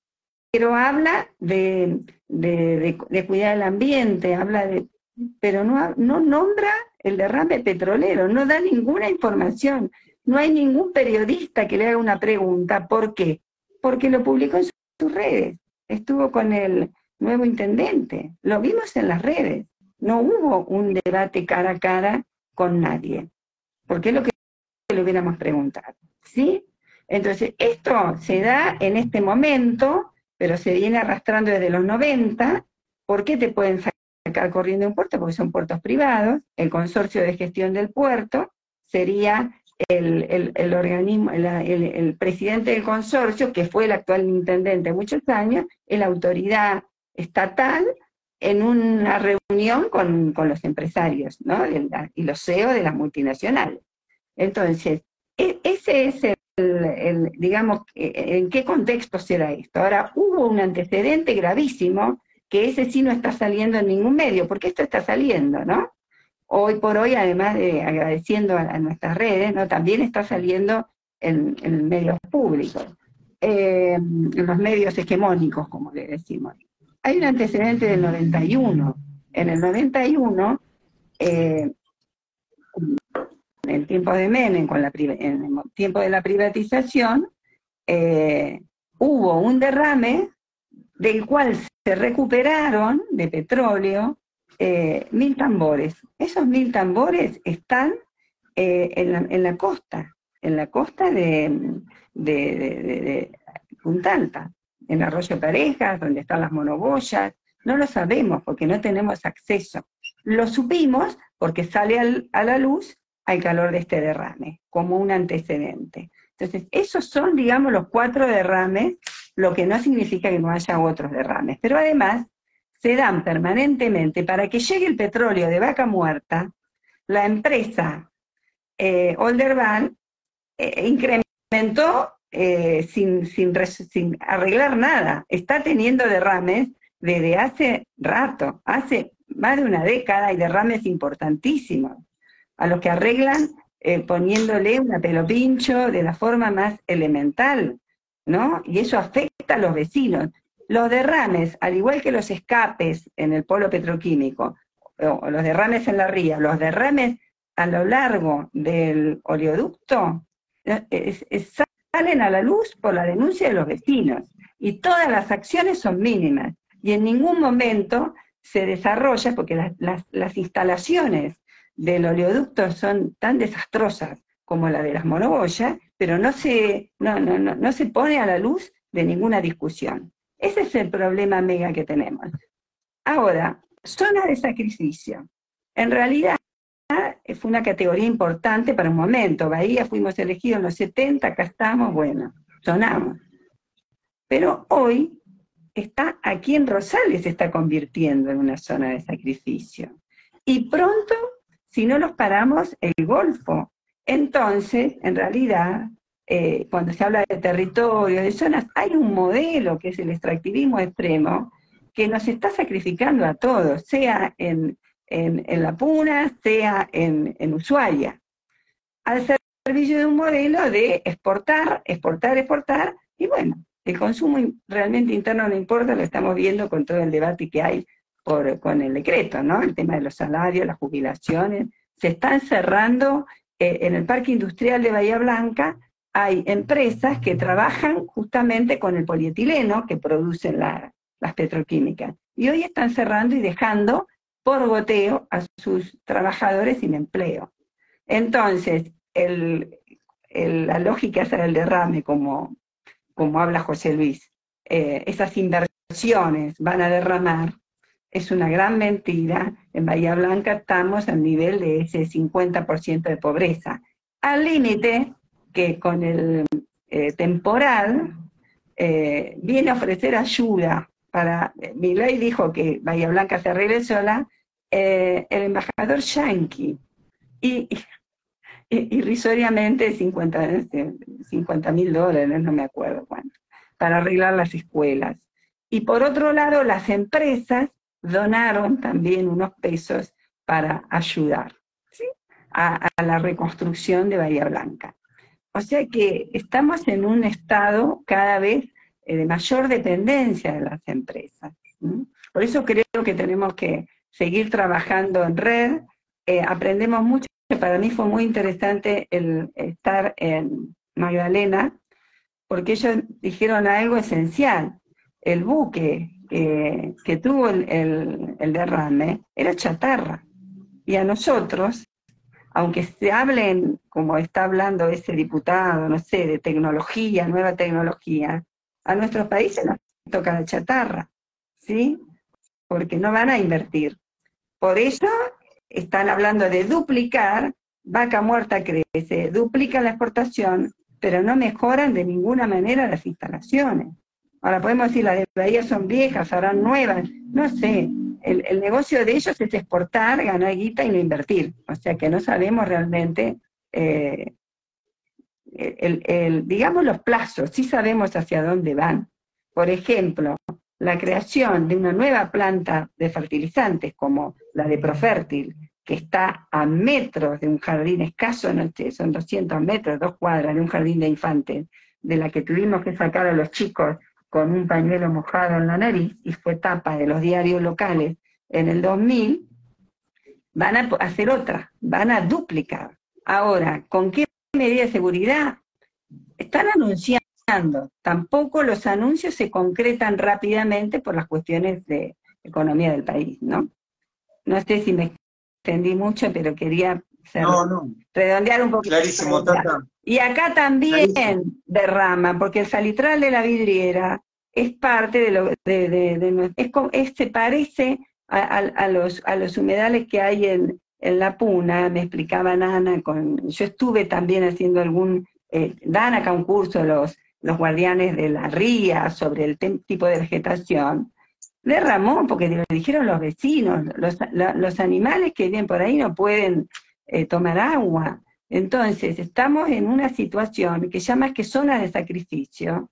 pero habla de, de, de, de cuidar el ambiente, habla de, pero no, no nombra el derrame petrolero, no da ninguna información, no hay ningún periodista que le haga una pregunta. ¿Por qué? Porque lo publicó en sus redes, estuvo con el nuevo intendente, lo vimos en las redes, no hubo un debate cara a cara con nadie, porque es lo que le hubiéramos preguntado, ¿sí? Entonces, esto se da en este momento, pero se viene arrastrando desde los noventa. ¿Por qué te pueden sacar corriendo un puerto? Porque son puertos privados. El consorcio de gestión del puerto sería el, el, el organismo, el, el, el presidente del consorcio, que fue el actual intendente muchos años, es la autoridad estatal, en una reunión con, con los empresarios, ¿no? Y los C E O de las multinacionales. Entonces, ese es el, el, digamos, en qué contexto se da esto. Ahora, hubo un antecedente gravísimo, que ese sí no está saliendo en ningún medio, porque esto está saliendo, ¿no? Hoy por hoy, además de agradeciendo a, a nuestras redes, ¿no? También está saliendo en, en medios públicos, eh, en los medios hegemónicos, como le decimos. Hay un antecedente del noventa y uno. En el noventa y uno, eh, en el tiempo de Menem, con la, en el tiempo de la privatización, eh, hubo un derrame del cual se recuperaron de petróleo eh, mil tambores. Esos mil tambores están eh, en, la, en la costa, en la costa de, de, de, de, de Punta Alta, en Arroyo Parejas, donde están las monoboyas. No lo sabemos porque no tenemos acceso. Lo supimos porque sale al, a la luz al calor de este derrame, como un antecedente. Entonces, esos son, digamos, los cuatro derrames, lo que no significa que no haya otros derrames. Pero además, se dan permanentemente, para que llegue el petróleo de Vaca Muerta, la empresa eh, Oldelval eh, incrementó eh, sin, sin, sin arreglar nada. Está teniendo derrames desde hace rato, hace más de una década, y derrames importantísimos, a los que arreglan eh, poniéndole un apelopincho de la forma más elemental, ¿no? Y eso afecta a los vecinos. Los derrames, al igual que los escapes en el polo petroquímico, o los derrames en la ría, los derrames a lo largo del oleoducto, es, es, salen a la luz por la denuncia de los vecinos, y todas las acciones son mínimas, y en ningún momento se desarrolla, porque las, las, las instalaciones del oleoducto son tan desastrosas como la de las monoboyas, pero no se, no, no, no, no se pone a la luz de ninguna discusión. Ese es el problema mega que tenemos. Ahora, zona de sacrificio. En realidad, fue una categoría importante para un momento. Bahía fuimos elegidos en los setenta, acá estamos, bueno, sonamos. Pero hoy está aquí en Rosales, se está convirtiendo en una zona de sacrificio. Y pronto, si no los paramos, el Golfo. Entonces, en realidad, eh, cuando se habla de territorio, de zonas, hay un modelo que es el extractivismo extremo, que nos está sacrificando a todos, sea en, en, en La Puna, sea en, en Ushuaia, al servicio de un modelo de exportar, exportar, exportar, y bueno, el consumo realmente interno no importa, lo estamos viendo con todo el debate que hay por, con el decreto, ¿no? El tema de los salarios, las jubilaciones, se están cerrando. Eh, en el parque industrial de Bahía Blanca hay empresas que trabajan justamente con el polietileno que producen la, las petroquímicas, y hoy están cerrando y dejando por goteo a sus trabajadores sin empleo. Entonces, el, el, la lógica esa del derrame, como, como habla José Luis, eh, esas inversiones van a derramar, es una gran mentira. En Bahía Blanca estamos al nivel de ese cincuenta por ciento de pobreza, al límite que con el eh, temporal eh, viene a ofrecer ayuda para, eh, Milei dijo que Bahía Blanca se arregle sola, eh, el embajador yanqui, y, y irrisoriamente cincuenta mil dólares, no me acuerdo cuánto, para arreglar las escuelas. Y por otro lado, las empresas donaron también unos pesos para ayudar, ¿sí?, a, a la reconstrucción de Bahía Blanca. O sea que estamos en un estado cada vez eh, de mayor dependencia de las empresas. ¿Mm? Por eso creo que tenemos que seguir trabajando en red, eh, aprendemos mucho. Para mí fue muy interesante el estar en Magdalena, porque ellos dijeron algo esencial. El buque que, que tuvo el, el, el derrame era chatarra, y a nosotros, aunque se hablen, como está hablando ese diputado, no sé, de tecnología, nueva tecnología, a nuestros países nos toca la chatarra, ¿sí? Porque no van a invertir. Por eso están hablando de duplicar, Vaca Muerta crece, duplican la exportación, pero no mejoran de ninguna manera las instalaciones. Ahora podemos decir, las de Bahía son viejas, ahora nuevas, no sé. El, el negocio de ellos es exportar, ganar guita y no invertir. O sea que no sabemos realmente, eh, el, el, digamos, los plazos, sí sabemos hacia dónde van. Por ejemplo, la creación de una nueva planta de fertilizantes como la de Profértil, que está a metros de un jardín escaso, no sé, son doscientos metros, dos cuadras de un jardín de infantes, de la que tuvimos que sacar a los chicos con un pañuelo mojado en la nariz, y fue tapa de los diarios locales en el dos mil, van a hacer otra, van a duplicar. Ahora, ¿con qué medida de seguridad? Están anunciando, tampoco los anuncios se concretan rápidamente por las cuestiones de economía del país, ¿no? No sé si me extendí mucho, pero quería ser, no, no. redondear un poquito. Clarísimo, Tata. Y acá también Clarísimo. derrama, porque el salitral de la vidriera es parte de lo de, de, de es, es, se parece a, a, a, los, a los humedales que hay en, en La Puna, me explicaba Ana, con, yo estuve también haciendo algún, eh, dan acá un curso los, los guardianes de la ría sobre el tipo de vegetación. Derramó, porque lo dijeron los vecinos, los, la, los animales que viven por ahí no pueden eh, tomar agua. Entonces, estamos en una situación que ya más que zona de sacrificio,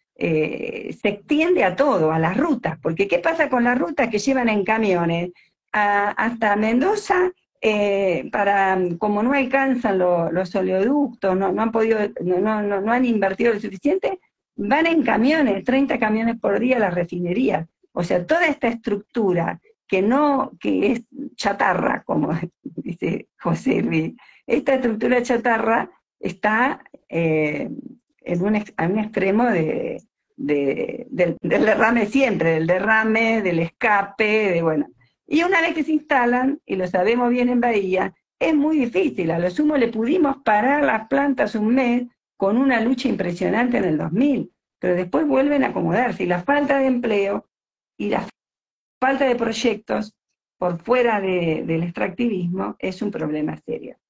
eh, se extiende a todo, a las rutas, porque ¿qué pasa con las rutas que llevan en camiones a, hasta Mendoza? Eh, para, como no alcanzan lo, los oleoductos, no, no han podido, no, no, no han invertido lo suficiente, van en camiones, treinta camiones por día a las refinerías. O sea, toda esta estructura que no, que es chatarra, como dice José Luis, esta estructura chatarra está eh, en, un, en un extremo de, de, del, del derrame siempre, del derrame, del escape, de bueno. Y una vez que se instalan, y lo sabemos bien en Bahía, es muy difícil. A lo sumo le pudimos parar las plantas un mes con una lucha impresionante en el dos mil, pero después vuelven a acomodarse. Y la falta de empleo y la falta de proyectos por fuera de, del extractivismo es un problema serio.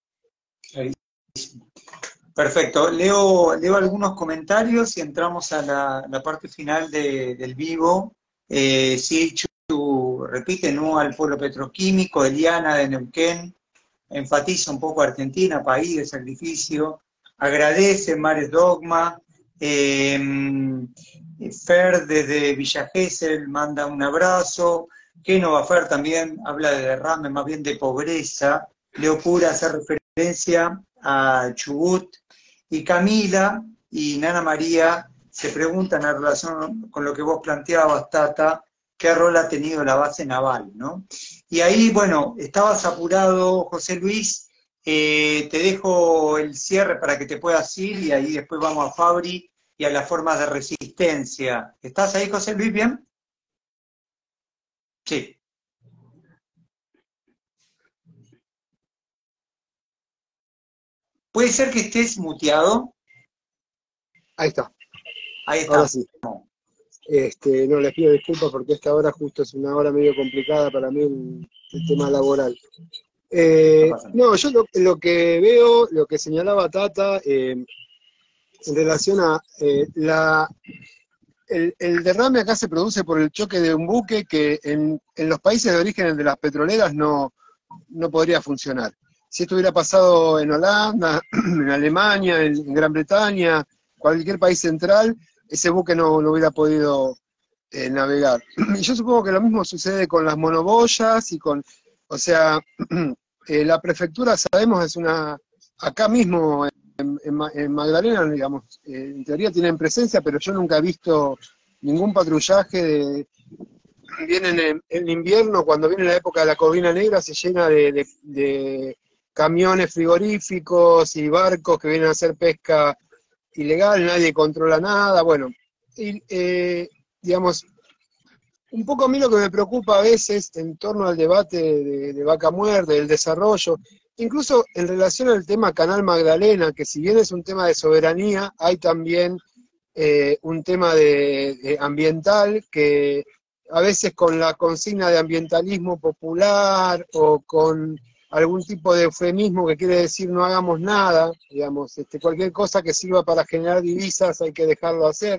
Perfecto. Leo, leo algunos comentarios y entramos a la, la parte final de, del vivo. Eh, sí, Chu repite, no al polo petroquímico. Eliana de Neuquén enfatiza un poco a Argentina, país de sacrificio. Agradece Mares Dogma. Eh, Fer desde Villa Gesell manda un abrazo. Kenova Fer también habla de derrame, más bien de pobreza. Leo Pura hace referencia a Chubut. Y Camila y Nana María se preguntan en relación con lo que vos planteabas, Tata, qué rol ha tenido la base naval, ¿no? Y ahí, bueno, estabas apurado, José Luis, eh, te dejo el cierre para que te puedas ir y ahí después vamos a Fabri y a las formas de resistencia. ¿Estás ahí, José Luis, bien? Sí. ¿Puede ser que estés muteado? Ahí está. Ahí está. Ahora sí. Este, no, les pido disculpas porque esta hora justo es una hora medio complicada para mí el, el tema laboral. Eh, no, yo lo, lo que veo, lo que señalaba Tata, eh, en relación a eh, la... El, el derrame acá se produce por el choque de un buque que en, en los países de origen de las petroleras no, no podría funcionar. Si esto hubiera pasado en Holanda, en Alemania, en Gran Bretaña, cualquier país central, ese buque no, no hubiera podido eh, navegar. Y yo supongo que lo mismo sucede con las monoboyas y con, o sea, eh, la prefectura, sabemos, es una, acá mismo en, en Magdalena, digamos, eh, en teoría tienen presencia, pero yo nunca he visto ningún patrullaje de... Vienen en, en invierno, cuando viene la época de la corvina negra, se llena de, de, de camiones frigoríficos y barcos que vienen a hacer pesca ilegal, nadie controla nada, bueno, y, eh, digamos, un poco a mí lo que me preocupa a veces en torno al debate de, de Vaca Muerta, del desarrollo, incluso en relación al tema Canal Magdalena, que si bien es un tema de soberanía, hay también eh, un tema de, de ambiental que a veces con la consigna de ambientalismo popular o con algún tipo de eufemismo que quiere decir no hagamos nada, digamos, este, cualquier cosa que sirva para generar divisas hay que dejarlo hacer.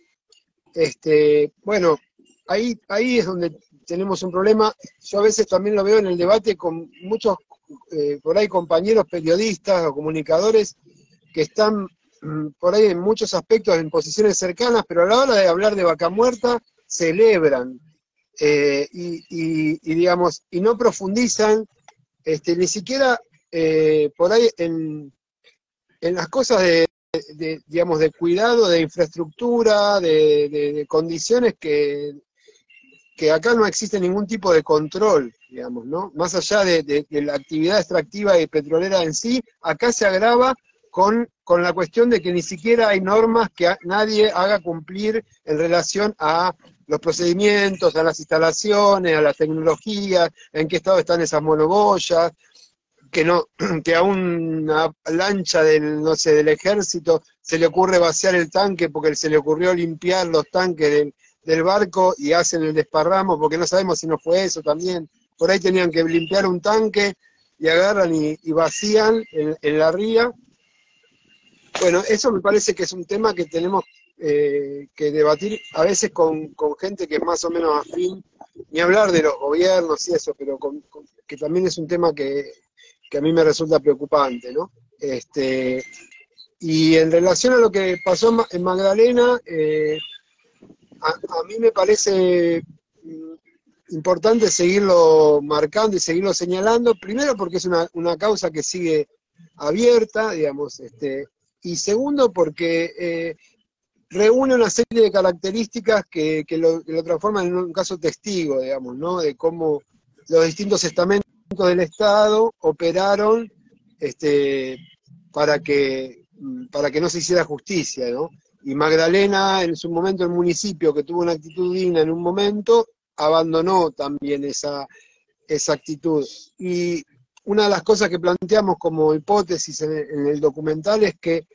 Este, bueno, ahí, ahí es donde tenemos un problema. Yo a veces también lo veo en el debate con muchos, eh, por ahí compañeros periodistas o comunicadores que están mm, por ahí en muchos aspectos en posiciones cercanas, pero a la hora de hablar de Vaca Muerta, celebran eh, y, y, y, digamos, y no profundizan este, ni siquiera eh, por ahí en, en las cosas de, de, digamos, de cuidado, de infraestructura, de, de, de condiciones que, que acá no existe ningún tipo de control, digamos, ¿no? Más allá de, de, de la actividad extractiva y petrolera en sí, acá se agrava con, con la cuestión de que ni siquiera hay normas que a, nadie haga cumplir en relación a los procedimientos, a las instalaciones, a las tecnologías, en qué estado están esas monoboyas, que no, que a una lancha del, no sé, del ejército se le ocurre vaciar el tanque porque se le ocurrió limpiar los tanques del, del barco y hacen el desparramo, porque no sabemos si no fue eso también. Por ahí tenían que limpiar un tanque y agarran y, y vacían en, en la ría. Bueno, eso me parece que es un tema que tenemos eh, que debatir a veces con, con gente que es más o menos afín, ni hablar de los gobiernos y eso, pero con, con, que también es un tema que, que a mí me resulta preocupante, ¿no? Este, y en relación a lo que pasó en Magdalena, eh, a, a mí me parece importante seguirlo marcando y seguirlo señalando, primero porque es una, una causa que sigue abierta, digamos, este, y segundo porque eh, reúne una serie de características que, que, lo, que lo transforman en un caso testigo, digamos, ¿no? De cómo los distintos estamentos del Estado operaron este, para, que, para que no se hiciera justicia, ¿no? Y Magdalena, en su momento, el municipio que tuvo una actitud digna en un momento, abandonó también esa, esa actitud. Y una de las cosas que planteamos como hipótesis en el, en el documental es que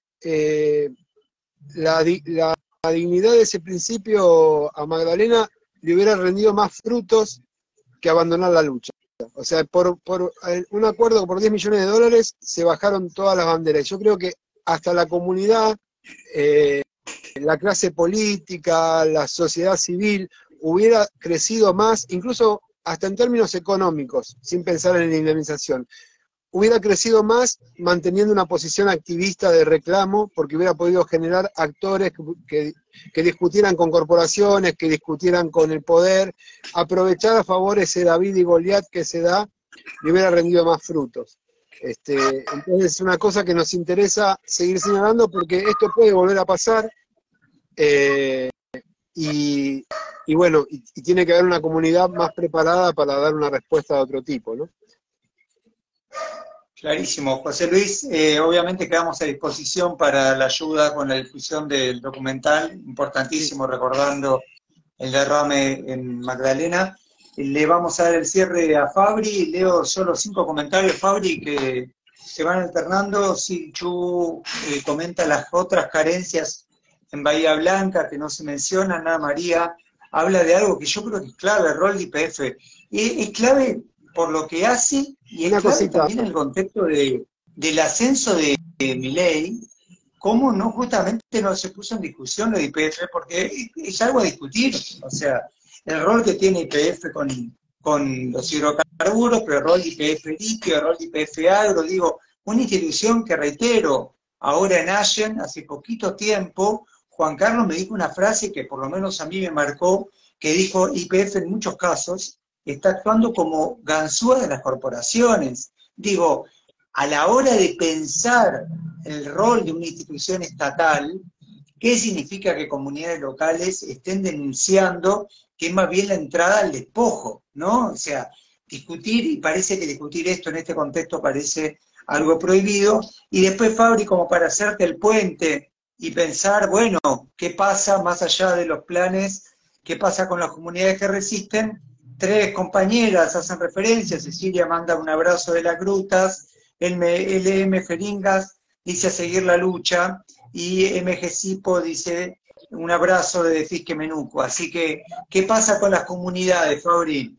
eh, la, la, la dignidad de ese principio a Magdalena le hubiera rendido más frutos que abandonar la lucha. O sea, por, por un acuerdo por diez millones de dólares se bajaron todas las banderas. Yo creo que hasta la comunidad, eh, la clase política, la sociedad civil, hubiera crecido más, incluso hasta en términos económicos, sin pensar en la indemnización, hubiera crecido más manteniendo una posición activista de reclamo, porque hubiera podido generar actores que, que, que discutieran con corporaciones, que discutieran con el poder, aprovechar a favor ese David y Goliat que se da, y hubiera rendido más frutos. Este, entonces es una cosa que nos interesa seguir señalando, porque esto puede volver a pasar, eh, y, y bueno, y, y tiene que haber una comunidad más preparada para dar una respuesta de otro tipo, ¿no? Clarísimo. José Luis, eh, obviamente quedamos a disposición para la ayuda con la difusión del documental, importantísimo, recordando el derrame en Magdalena. Le vamos a dar el cierre a Fabri, leo solo cinco comentarios, Fabri, que se van alternando. Si Chu eh, comenta las otras carencias en Bahía Blanca que no se mencionan. Ana María habla de algo que yo creo que es clave, el rol de I P F. Y es clave por lo que hace, y es Una clave cosita. también en el contexto de, del ascenso de, de Milei, cómo no justamente no se puso en discusión lo de I P F, porque es, es algo a discutir. O sea, el rol que tiene I P F con, con los hidrocarburos, pero el rol de I P F litio, el rol de I P F agro, digo, una institución que, reitero, ahora en Allen, hace poquito tiempo, Juan Carlos me dijo una frase que por lo menos a mí me marcó, que dijo: I P F en muchos casos está actuando como ganzúa de las corporaciones. Digo, a la hora de pensar el rol de una institución estatal, ¿qué significa que comunidades locales estén denunciando que es más bien la entrada al despojo, ¿no? O sea, discutir, y parece que discutir esto en este contexto parece algo prohibido, y después, Fabri, como para hacerte el puente y pensar, bueno, ¿qué pasa más allá de los planes? ¿Qué pasa con las comunidades que resisten? Tres compañeras hacen referencia, Cecilia manda un abrazo de las grutas, L M Feringas dice a seguir la lucha, y M G Sipo dice un abrazo de Fisque Menuco. Así que, ¿qué pasa con las comunidades, Fabri?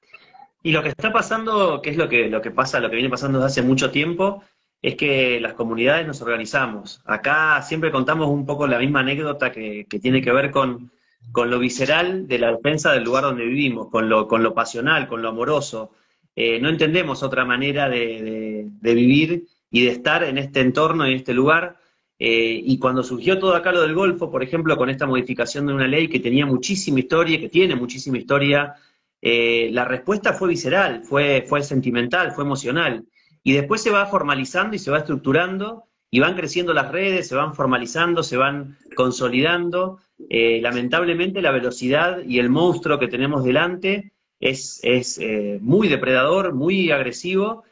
Y lo que está pasando, que es lo que, lo que pasa, lo que viene pasando desde hace mucho tiempo, es que las comunidades nos organizamos. Acá siempre contamos un poco la misma anécdota que, que tiene que ver con, con lo visceral de la defensa del lugar donde vivimos, con lo, con lo pasional, con lo amoroso. Eh, no entendemos otra manera de, de, de vivir y de estar en este entorno, en este lugar. Eh, y cuando surgió todo acá lo del Golfo, por ejemplo, con esta modificación de una ley que tenía muchísima historia, que tiene muchísima historia, eh, la respuesta fue visceral, fue, fue sentimental, fue emocional. Y después se va formalizando y se va estructurando, y van creciendo las redes, se van formalizando, se van consolidando. Eh, lamentablemente la velocidad y el monstruo que tenemos delante es, es eh, muy depredador, muy agresivo,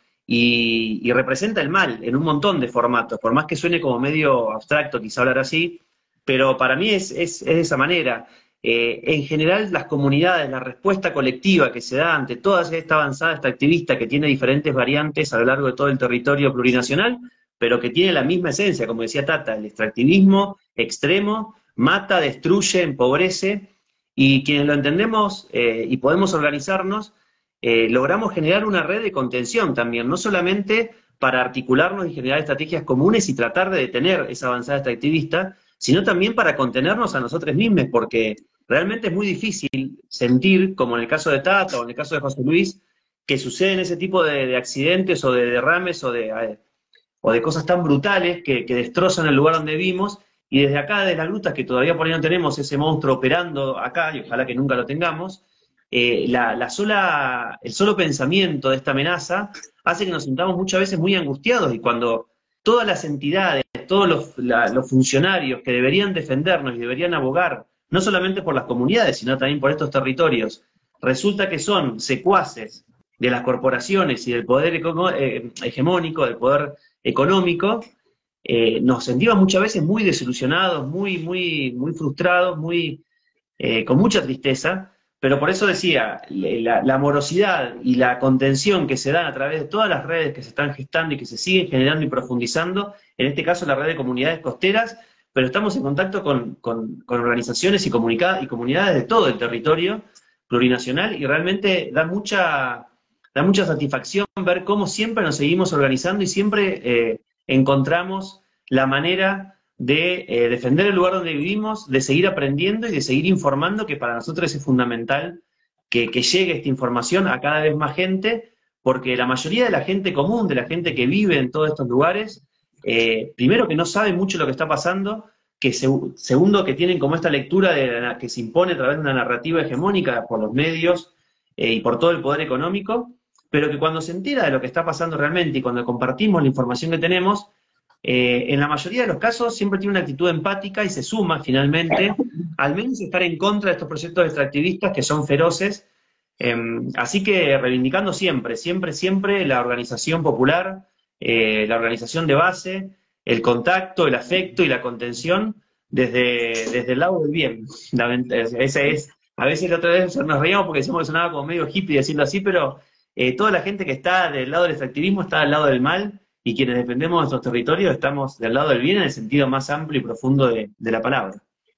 y, y representa el mal en un montón de formatos, por más que suene como medio abstracto quizá hablar así, pero para mí es, es, es de esa manera. Eh, en general, las comunidades, la respuesta colectiva que se da ante toda esta avanzada extractivista que tiene diferentes variantes a lo largo de todo el territorio plurinacional, pero que tiene la misma esencia, como decía Tata, el extractivismo extremo mata, destruye, empobrece, y quienes lo entendemos eh, y podemos organizarnos, eh, logramos generar una red de contención también, no solamente para articularnos y generar estrategias comunes y tratar de detener esa avanzada extractivista, sino también para contenernos a nosotros mismos, porque realmente es muy difícil sentir, como en el caso de Tata o en el caso de José Luis, que suceden ese tipo de, de accidentes o de derrames o de, eh, o de cosas tan brutales que, que destrozan el lugar donde vivimos, y desde acá, desde las grutas, que todavía por ahí no tenemos ese monstruo operando acá, y ojalá que nunca lo tengamos, eh, la, la sola, el solo pensamiento de esta amenaza hace que nos sintamos muchas veces muy angustiados, y cuando todas las entidades, todos los, la, los funcionarios que deberían defendernos y deberían abogar, no solamente por las comunidades, sino también por estos territorios, resulta que son secuaces de las corporaciones y del poder eh, hegemónico, del poder económico, eh, nos sentimos muchas veces muy desilusionados, muy, muy, muy frustrados, muy, eh, con mucha tristeza, pero por eso decía, la, la morosidad y la contención que se dan a través de todas las redes que se están gestando y que se siguen generando y profundizando, en este caso la red de comunidades costeras, pero estamos en contacto con, con, con organizaciones y, y comunidades de todo el territorio plurinacional, y realmente da mucha, da mucha satisfacción ver cómo siempre nos seguimos organizando y siempre eh, encontramos la manera de eh, defender el lugar donde vivimos, de seguir aprendiendo y de seguir informando, que para nosotros es fundamental que, que llegue esta información a cada vez más gente, porque la mayoría de la gente común, de la gente que vive en todos estos lugares, eh, primero que no sabe mucho lo que está pasando, que se, segundo que tienen como esta lectura de la, que se impone a través de una narrativa hegemónica por los medios eh, y por todo el poder económico, pero que cuando se entera de lo que está pasando realmente y cuando compartimos la información que tenemos, Eh, en la mayoría de los casos siempre tiene una actitud empática y se suma finalmente, al menos estar en contra de estos proyectos extractivistas que son feroces. Eh, así que reivindicando siempre, siempre, siempre la organización popular, eh, la organización de base, el contacto, el afecto y la contención desde, desde el lado del bien. Ese es, a veces la otra vez nos reíamos porque decíamos que sonaba como medio hippie decirlo así, pero eh, toda la gente que está del lado del extractivismo está del lado del mal, y quienes defendemos nuestros territorios estamos del lado del bien en el sentido más amplio y profundo de, de la palabra.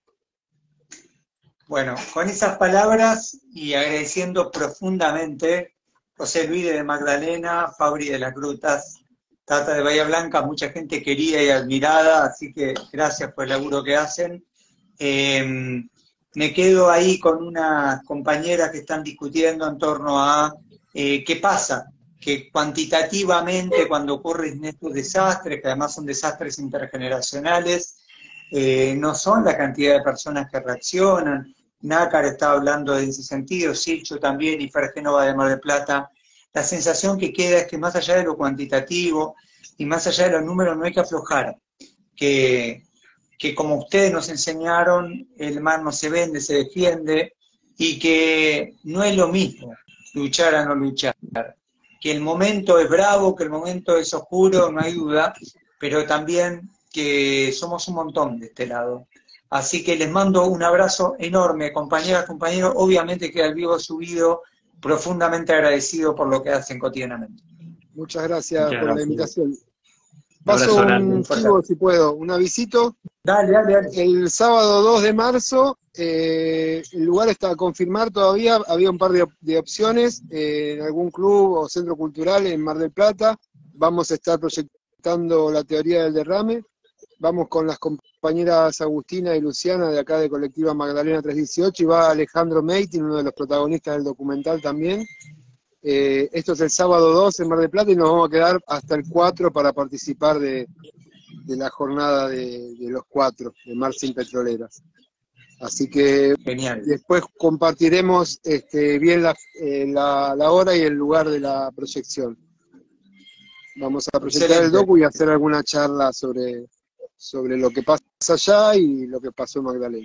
Bueno, con esas palabras y agradeciendo profundamente José Luis de Magdalena, Fabri de las Grutas, Tata de Bahía Blanca, mucha gente querida y admirada, así que gracias por el laburo que hacen. Eh, me quedo ahí con unas compañeras que están discutiendo en torno a eh, qué pasa, que cuantitativamente cuando ocurren estos desastres, que además son desastres intergeneracionales, eh, no son la cantidad de personas que reaccionan. Nácar está hablando en ese sentido, Silcho también, y Fer Génova de Mar del Plata la sensación que queda es que más allá de lo cuantitativo y más allá de los números no hay que aflojar, que, que como ustedes nos enseñaron, el mar no se vende, se defiende, y que no es lo mismo luchar a no luchar, que el momento es bravo, que el momento es oscuro, no hay duda, pero también que somos un montón de este lado. Así que les mando un abrazo enorme, compañeras, compañeros, obviamente queda el vivo subido, profundamente agradecido por lo que hacen cotidianamente. Muchas gracias Muchas por gracias. la invitación. Un Paso abrazo un grande. chivo, si puedo, un avisito. Dale, dale, dale. El sábado dos de marzo, eh, el lugar está a confirmar todavía, había un par de, op- de opciones, eh, en algún club o centro cultural en Mar del Plata. Vamos a estar proyectando la teoría del derrame. Vamos con las compañeras Agustina y Luciana de acá de Colectiva Magdalena trescientos dieciocho, y va Alejandro Meitin, uno de los protagonistas del documental también. Eh, esto es el sábado dos en Mar del Plata y nos vamos a quedar hasta el cuatro para participar de, de la jornada de, de los cuatro, de Mar Sin Petroleras. Así que Genial. después compartiremos este, bien la, eh, la, la hora y el lugar de la proyección. Vamos a proyectar Excelente. el docu y hacer alguna charla sobre, sobre lo que pasa allá y lo que pasó en Magdalena.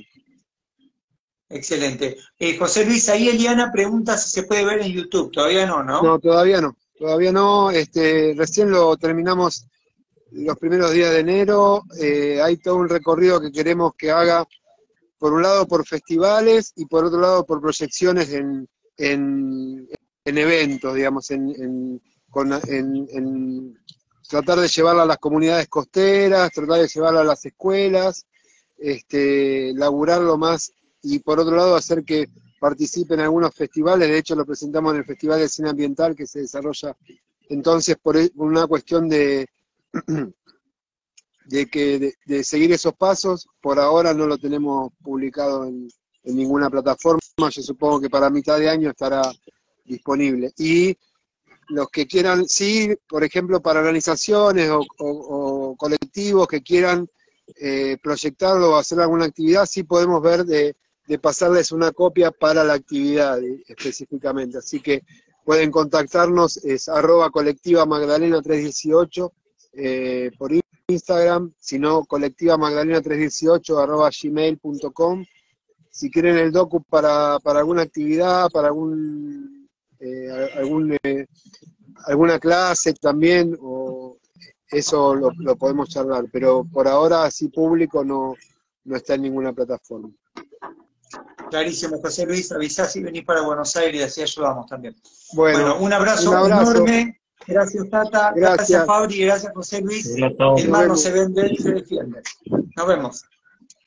Excelente. Eh, José Luis, ahí Eliana pregunta si se puede ver en YouTube. Todavía no, ¿no? No, todavía no, todavía no. Este, recién lo terminamos los primeros días de enero. Eh, hay todo un recorrido que queremos que haga, por un lado por festivales y por otro lado por proyecciones en, en, en eventos, digamos, en, en, con, en, en tratar de llevarla a las comunidades costeras, tratar de llevarla a las escuelas, este, laburarlo más, y por otro lado hacer que participen en algunos festivales. De hecho lo presentamos en el Festival de Cine Ambiental que se desarrolla entonces por una cuestión de, de, que, de, de seguir esos pasos. Por ahora no lo tenemos publicado en, en ninguna plataforma, yo supongo que para mitad de año estará disponible. Y los que quieran, sí, por ejemplo, para organizaciones o, o, o colectivos que quieran eh, proyectarlo o hacer alguna actividad, sí podemos ver de, de pasarles una copia para la actividad eh, específicamente. Así que pueden contactarnos, es arroba colectiva Magdalena trescientos dieciocho eh, por Instagram, sino colectiva Magdalena trescientos dieciocho arroba gmail punto com. Si quieren el docu para, para alguna actividad, para algún, eh, algún eh, alguna clase también, o eso lo, lo podemos charlar, pero por ahora así público no, no está en ninguna plataforma. Clarísimo, José Luis, avisá si venís para Buenos Aires y así ayudamos también. Bueno, Bueno, un abrazo, un abrazo enorme. Gracias, Tata. Gracias. Gracias, Fabri. Gracias, José Luis. Gracias. El mar no se vende, se defiende. Nos vemos.